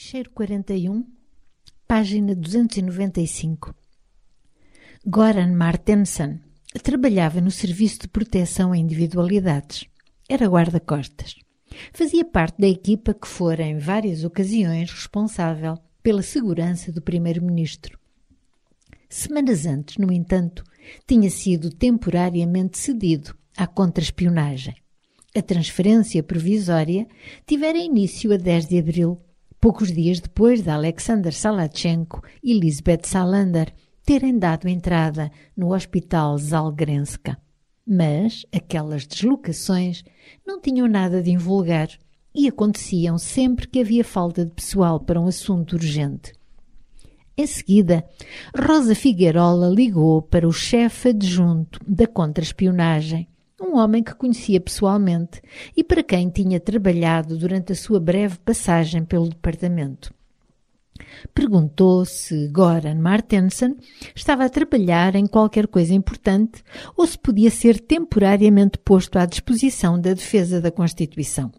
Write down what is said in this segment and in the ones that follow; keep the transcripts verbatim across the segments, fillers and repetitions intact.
Ficheiro quarenta e um, página duzentos e noventa e cinco. Goran Martensen trabalhava no Serviço de Proteção a Individualidades. Era guarda-costas. Fazia parte da equipa que fora, em várias ocasiões, responsável pela segurança do primeiro-ministro. Semanas antes, no entanto, tinha sido temporariamente cedido à contra-espionagem. A transferência provisória tivera início a dez de abril, poucos dias depois de Alexander Salachenko e Lisbeth Salander terem dado entrada no Hospital Zalgrenska. Mas aquelas deslocações não tinham nada de invulgar e aconteciam sempre que havia falta de pessoal para um assunto urgente. Em seguida, Rosa Figuerola ligou para o chefe adjunto da contra-espionagem, um homem que conhecia pessoalmente e para quem tinha trabalhado durante a sua breve passagem pelo departamento. Perguntou se Goran Martensen estava a trabalhar em qualquer coisa importante ou se podia ser temporariamente posto à disposição da defesa da Constituição.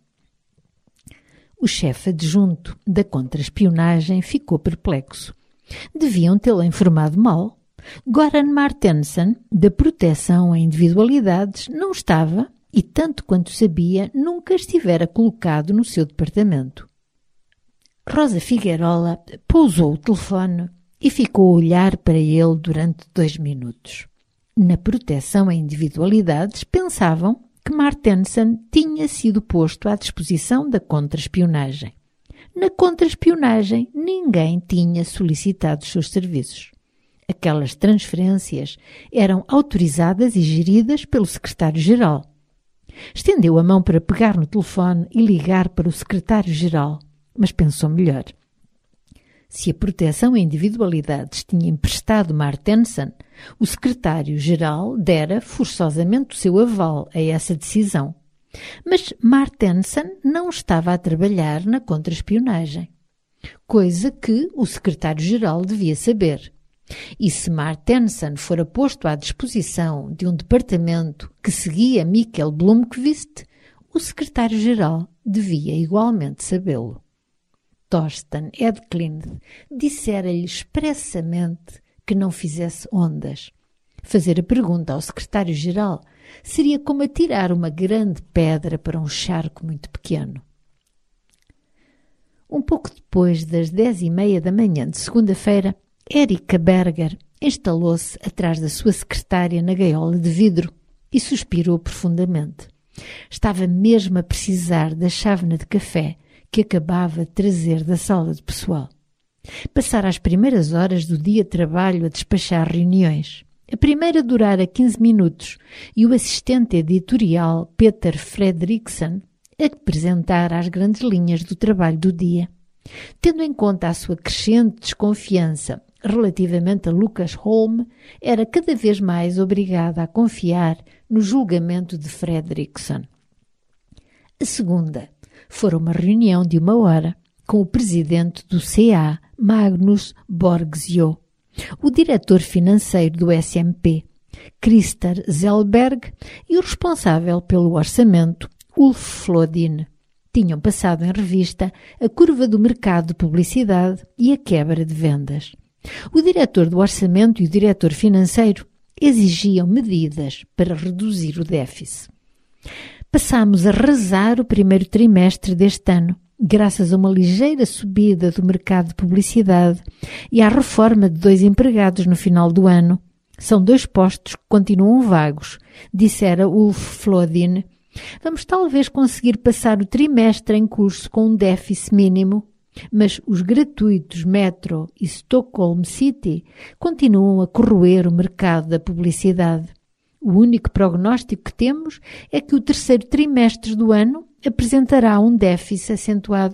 O chefe adjunto da contra-espionagem ficou perplexo. Deviam tê-lo informado mal. Goran Martensen, da proteção a individualidades, não estava, e tanto quanto sabia, nunca estivera colocado no seu departamento. Rosa Figuerola pousou o telefone e ficou a olhar para ele durante dois minutos. Na proteção a individualidades, pensavam que Martensen tinha sido posto à disposição da contra-espionagem. Na contra-espionagem, ninguém tinha solicitado os seus serviços. Aquelas transferências eram autorizadas e geridas pelo secretário-geral. Estendeu a mão para pegar no telefone e ligar para o secretário-geral, mas pensou melhor. Se a proteção a individualidades tinha emprestado Martensen, o secretário-geral dera forçosamente o seu aval a essa decisão. Mas Martensen não estava a trabalhar na contra-espionagem, coisa que o secretário-geral devia saber. E se Martensen fora posto à disposição de um departamento que seguia Mikkel Blomqvist, o secretário-geral devia igualmente sabê-lo. Thorsten Edklund dissera-lhe expressamente que não fizesse ondas. Fazer a pergunta ao secretário-geral seria como atirar uma grande pedra para um charco muito pequeno. Um pouco depois das dez e meia da manhã de segunda-feira, Erika Berger instalou-se atrás da sua secretária na gaiola de vidro e suspirou profundamente. Estava mesmo a precisar da chávena de café que acabava de trazer da sala de pessoal. Passara as primeiras horas do dia de trabalho a despachar reuniões. A primeira durara quinze minutos e o assistente editorial Peter Fredriksson apresentara as grandes linhas do trabalho do dia. Tendo em conta a sua crescente desconfiança relativamente a Lucas Holm, era cada vez mais obrigada a confiar no julgamento de Fredriksson. A segunda fora uma reunião de uma hora com o presidente do C A, Magnus Borgsjö, o diretor financeiro do S M P, Christer Zellberg, e o responsável pelo orçamento, Ulf Flodin. Tinham passado em revista a curva do mercado de publicidade e a quebra de vendas. O diretor do orçamento e o diretor financeiro exigiam medidas para reduzir o déficit. Passámos a rezar o primeiro trimestre deste ano, graças a uma ligeira subida do mercado de publicidade e à reforma de dois empregados no final do ano. São dois postos que continuam vagos, dissera Ulf Flodin. Vamos talvez conseguir passar o trimestre em curso com um déficit mínimo, mas os gratuitos Metro e Stockholm City continuam a corroer o mercado da publicidade. O único prognóstico que temos é que o terceiro trimestre do ano apresentará um déficit acentuado.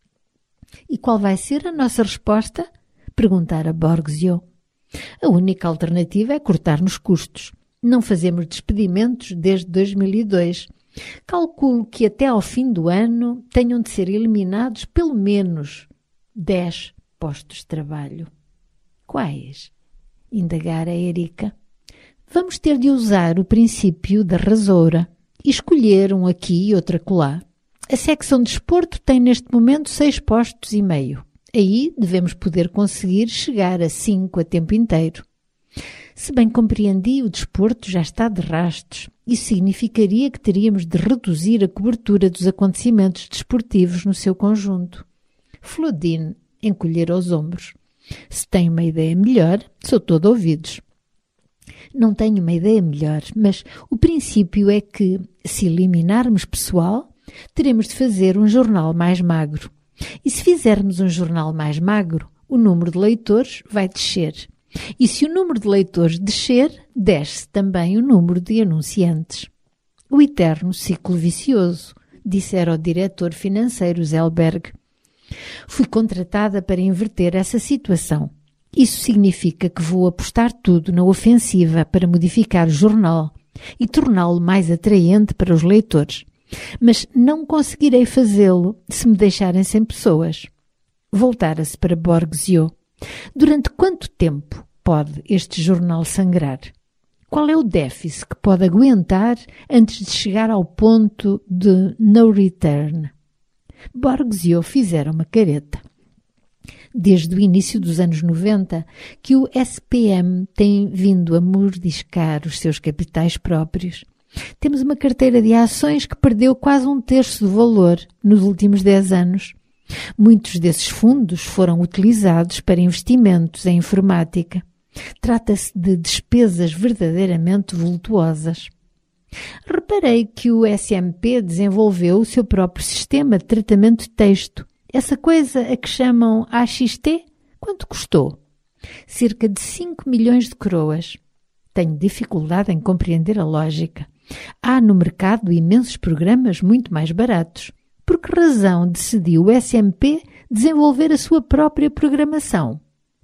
E qual vai ser a nossa resposta? Perguntara Borgsjö. A única alternativa é cortar nos custos. Não fazemos despedimentos desde dois mil e dois. Calculo que até ao fim do ano tenham de ser eliminados pelo menos dez postos de trabalho. Quais? Indagara Erika. Vamos ter de usar o princípio da rasoura e escolher um aqui e outro acolá. A secção de desporto tem neste momento seis postos e meio. Aí devemos poder conseguir chegar a cinco a tempo inteiro. Se bem compreendi, o desporto já está de rastos. Isso significaria que teríamos de reduzir a cobertura dos acontecimentos desportivos no seu conjunto. Flodin encolhera os ombros. Se tem uma ideia melhor, sou todo ouvidos. Não tenho uma ideia melhor, mas o princípio é que, se eliminarmos pessoal, teremos de fazer um jornal mais magro. E se fizermos um jornal mais magro, o número de leitores vai descer. E se o número de leitores descer, desce também o número de anunciantes. O eterno ciclo vicioso, dissera o diretor financeiro Zellberg. Fui contratada para inverter essa situação. Isso significa que vou apostar tudo na ofensiva para modificar o jornal e torná-lo mais atraente para os leitores. Mas não conseguirei fazê-lo se me deixarem sem pessoas. Voltara-se para Borgesio. Durante quanto tempo pode este jornal sangrar? Qual é o déficit que pode aguentar antes de chegar ao ponto de no return? Borgesio fizera uma careta. Desde o início dos anos noventa que o S P M tem vindo a mordiscar os seus capitais próprios. Temos uma carteira de ações que perdeu quase um terço do valor nos últimos dez anos. Muitos desses fundos foram utilizados para investimentos em informática. Trata-se de despesas verdadeiramente vultuosas. Reparei que o S M P desenvolveu o seu próprio sistema de tratamento de texto. Essa coisa a que chamam A X T, quanto custou? Cerca de cinco milhões de coroas. Tenho dificuldade em compreender a lógica. Há no mercado imensos programas muito mais baratos. Por que razão decidiu o S M P desenvolver a sua própria programação?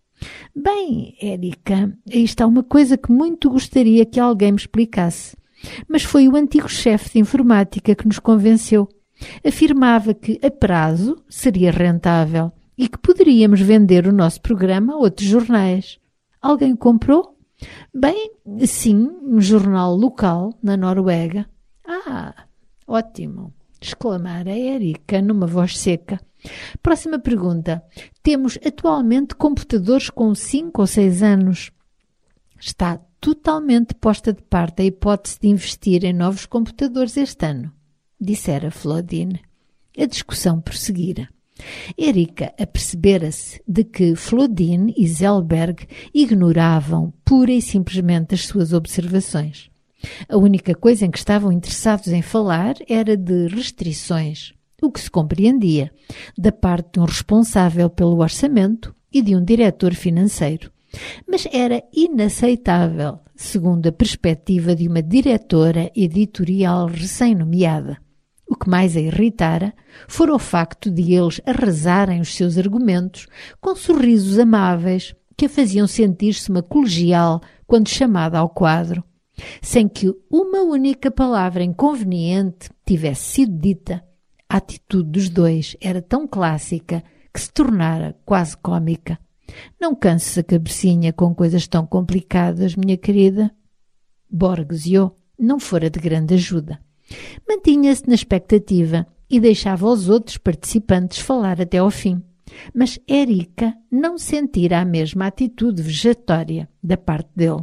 Bem, Érica, aí está uma coisa que muito gostaria que alguém me explicasse. Mas foi o antigo chefe de informática que nos convenceu. Afirmava que, a prazo, seria rentável e que poderíamos vender o nosso programa a outros jornais. Alguém o comprou? Bem, sim, um jornal local na Noruega. Ah, ótimo! Exclamara Érica numa voz seca. Próxima pergunta. Temos atualmente computadores com cinco ou seis anos. Está totalmente posta de parte a hipótese de investir em novos computadores este ano, dissera Flodin. A discussão prosseguira. Érica apercebera-se de que Flodin e Zellberg ignoravam pura e simplesmente as suas observações. A única coisa em que estavam interessados em falar era de restrições, o que se compreendia, da parte de um responsável pelo orçamento e de um diretor financeiro. Mas era inaceitável, segundo a perspectiva de uma diretora editorial recém-nomeada. O que mais a irritara fora o facto de eles arrasarem os seus argumentos com sorrisos amáveis que a faziam sentir-se uma colegial quando chamada ao quadro, sem que uma única palavra inconveniente tivesse sido dita. A atitude dos dois era tão clássica que se tornara quase cômica. Não canses a cabecinha com coisas tão complicadas, minha querida. Borgesio não fora de grande ajuda. Mantinha-se na expectativa e deixava os outros participantes falar até ao fim. Mas Érica não sentira a mesma atitude vejatória da parte dele.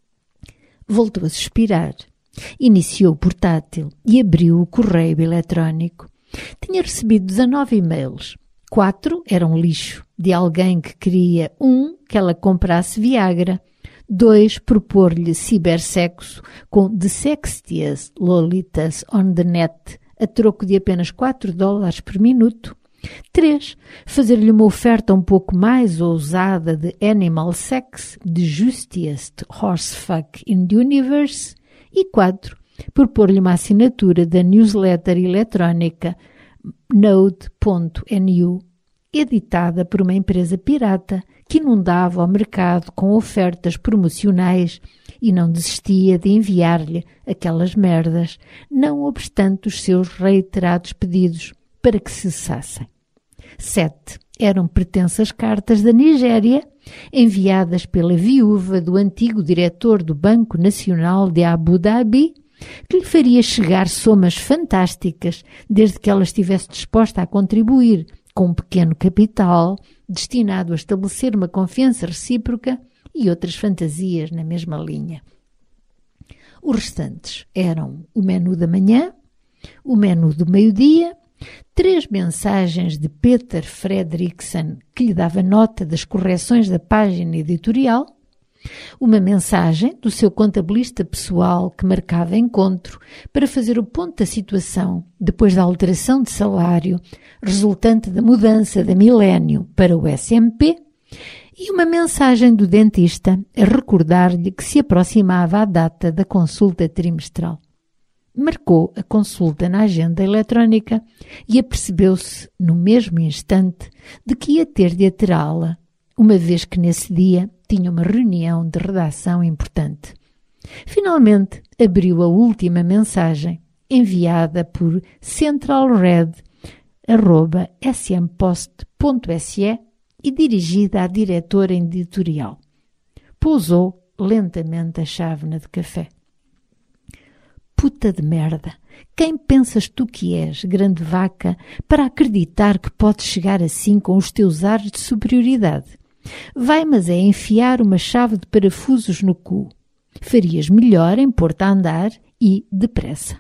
Voltou a suspirar. Iniciou o portátil e abriu o correio eletrónico. Tinha recebido dezanove e-mails. Quatro eram lixo, de alguém que queria, um, que ela comprasse Viagra, dois, propor-lhe cibersexo com The Sexiest Lolitas on the Net a troco de apenas quatro dólares por minuto, três, fazer-lhe uma oferta um pouco mais ousada de Animal Sex, The Justiest Horsefuck in the Universe, e quatro, propor-lhe uma assinatura da newsletter eletrónica Node ponto N U, editada por uma empresa pirata que inundava o mercado com ofertas promocionais e não desistia de enviar-lhe aquelas merdas, não obstante os seus reiterados pedidos para que cessassem. Sete eram pretensas cartas da Nigéria, enviadas pela viúva do antigo diretor do Banco Nacional de Abu Dhabi, que lhe faria chegar somas fantásticas desde que ela estivesse disposta a contribuir com um pequeno capital, destinado a estabelecer uma confiança recíproca e outras fantasias na mesma linha. Os restantes eram o menu da manhã, o menu do meio-dia, três mensagens de Peter Fredriksson, que lhe dava nota das correções da página editorial, uma mensagem do seu contabilista pessoal que marcava encontro para fazer o ponto da situação depois da alteração de salário resultante da mudança da Millennium para o S M P, e uma mensagem do dentista a recordar-lhe que se aproximava a data da consulta trimestral. Marcou a consulta na agenda eletrónica e apercebeu-se, no mesmo instante, de que ia ter de aterá-la, uma vez que nesse dia tinha uma reunião de redação importante. Finalmente, abriu a última mensagem, enviada por centralred arroba s m post ponto s e e dirigida à diretora editorial. Pousou lentamente a chávena de café. Puta de merda! Quem pensas tu que és, grande vaca, para acreditar que podes chegar assim com os teus ares de superioridade? Vai, mas é enfiar uma chave de parafusos no cu. Farias melhor em pôr-te a andar e depressa.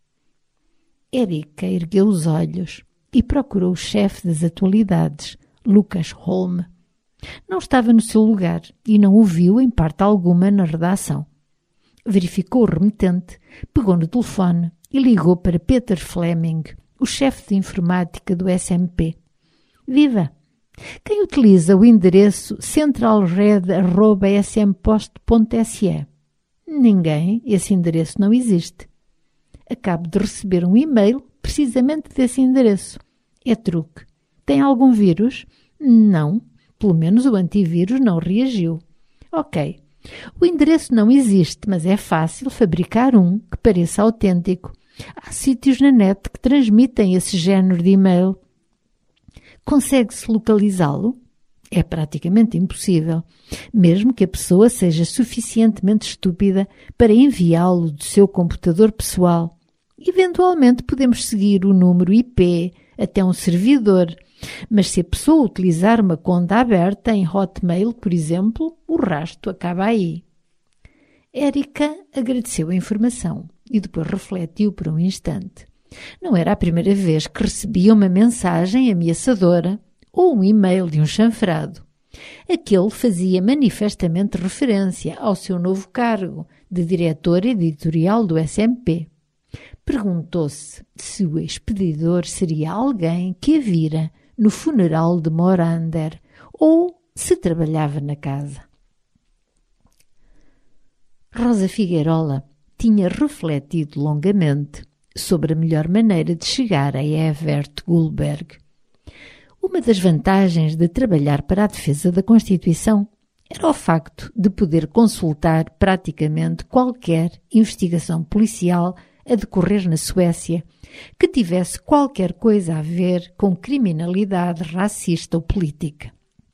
Erika ergueu os olhos e procurou o chefe das atualidades, Lucas Holm. Não estava no seu lugar e não o viu em parte alguma na redação. Verificou o remetente, pegou no telefone e ligou para Peter Fleming, o chefe de informática do S M P. Viva! Quem utiliza o endereço centralred arroba s m post ponto s e? Ninguém. Esse endereço não existe. Acabo de receber um e-mail precisamente desse endereço. É truque. Tem algum vírus? Não. Pelo menos o antivírus não reagiu. Ok. O endereço não existe, mas é fácil fabricar um que pareça autêntico. Há sítios na net que transmitem esse género de e-mail. Consegue-se localizá-lo? É praticamente impossível, mesmo que a pessoa seja suficientemente estúpida para enviá-lo do seu computador pessoal. Eventualmente podemos seguir o número I P até um servidor, mas se a pessoa utilizar uma conta aberta em Hotmail, por exemplo, o rasto acaba aí. Erika agradeceu a informação e depois refletiu por um instante. Não era a primeira vez que recebia uma mensagem ameaçadora ou um e-mail de um chanfrado. Aquele fazia manifestamente referência ao seu novo cargo de diretor editorial do S M P. Perguntou-se se o expedidor seria alguém que a vira no funeral de Morander ou se trabalhava na casa. Rosa Figueirola tinha refletido longamente sobre a melhor maneira de chegar a Evert Goldberg. Uma das vantagens de trabalhar para a defesa da Constituição era o facto de poder consultar praticamente qualquer investigação policial a decorrer na Suécia que tivesse qualquer coisa a ver com criminalidade racista ou política.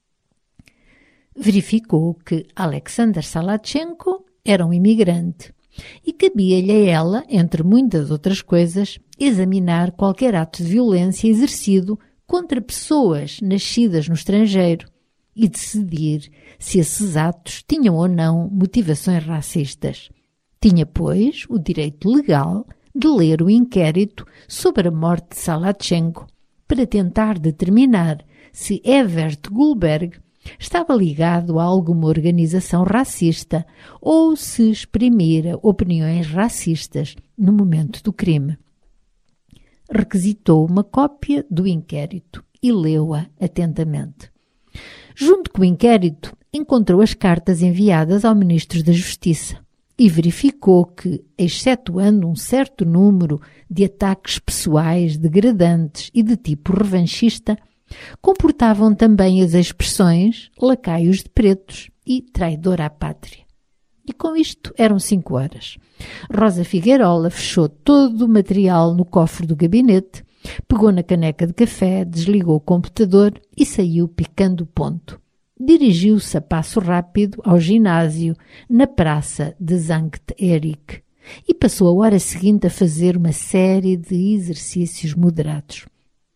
Verificou que Alexander Salachenko era um imigrante e cabia-lhe a ela, entre muitas outras coisas, examinar qualquer ato de violência exercido contra pessoas nascidas no estrangeiro e decidir se esses atos tinham ou não motivações racistas. Tinha, pois, o direito legal de ler o inquérito sobre a morte de Salachenko para tentar determinar se Evert Goldberg estava ligado a alguma organização racista ou se exprimira opiniões racistas no momento do crime. Requisitou uma cópia do inquérito e leu-a atentamente. Junto com o inquérito, encontrou as cartas enviadas ao Ministro da Justiça e verificou que, excetuando um certo número de ataques pessoais degradantes e de tipo revanchista, comportavam também as expressões lacaios de pretos e traidor à pátria. E com isto eram cinco horas. Rosa Figueirola fechou todo o material no cofre do gabinete, pegou na caneca de café, desligou o computador e saiu picando o ponto. Dirigiu-se a passo rápido ao ginásio na praça de Sankt Erik e passou a hora seguinte a fazer uma série de exercícios moderados.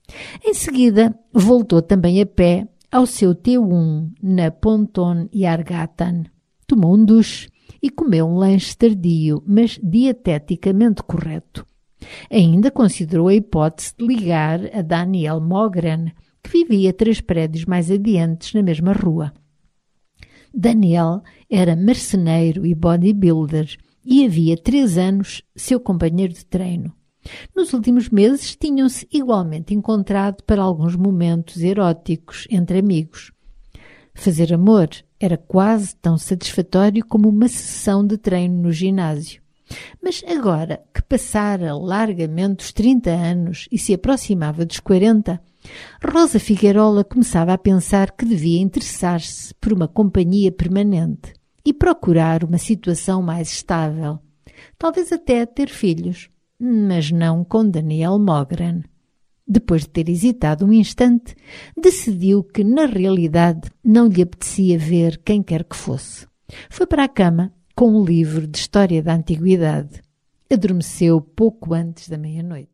Em seguida, voltou também a pé ao seu T um na Ponton Jargatan, tomou um duche e comeu um lanche tardio, mas dieteticamente correto. Ainda considerou a hipótese de ligar a Daniel Mogren, que vivia três prédios mais adiante na mesma rua. Daniel era marceneiro e bodybuilder e havia três anos seu companheiro de treino. Nos últimos meses tinham-se igualmente encontrado para alguns momentos eróticos entre amigos. Fazer amor era quase tão satisfatório como uma sessão de treino no ginásio. Mas agora que passara largamente os trinta anos e se aproximava dos quarenta, Rosa Figueirola começava a pensar que devia interessar-se por uma companhia permanente e procurar uma situação mais estável. Talvez até ter filhos, mas não com Daniel Mogren. Depois de ter hesitado um instante, decidiu que, na realidade, não lhe apetecia ver quem quer que fosse. Foi para a cama com um livro de história da antiguidade. Adormeceu pouco antes da meia-noite.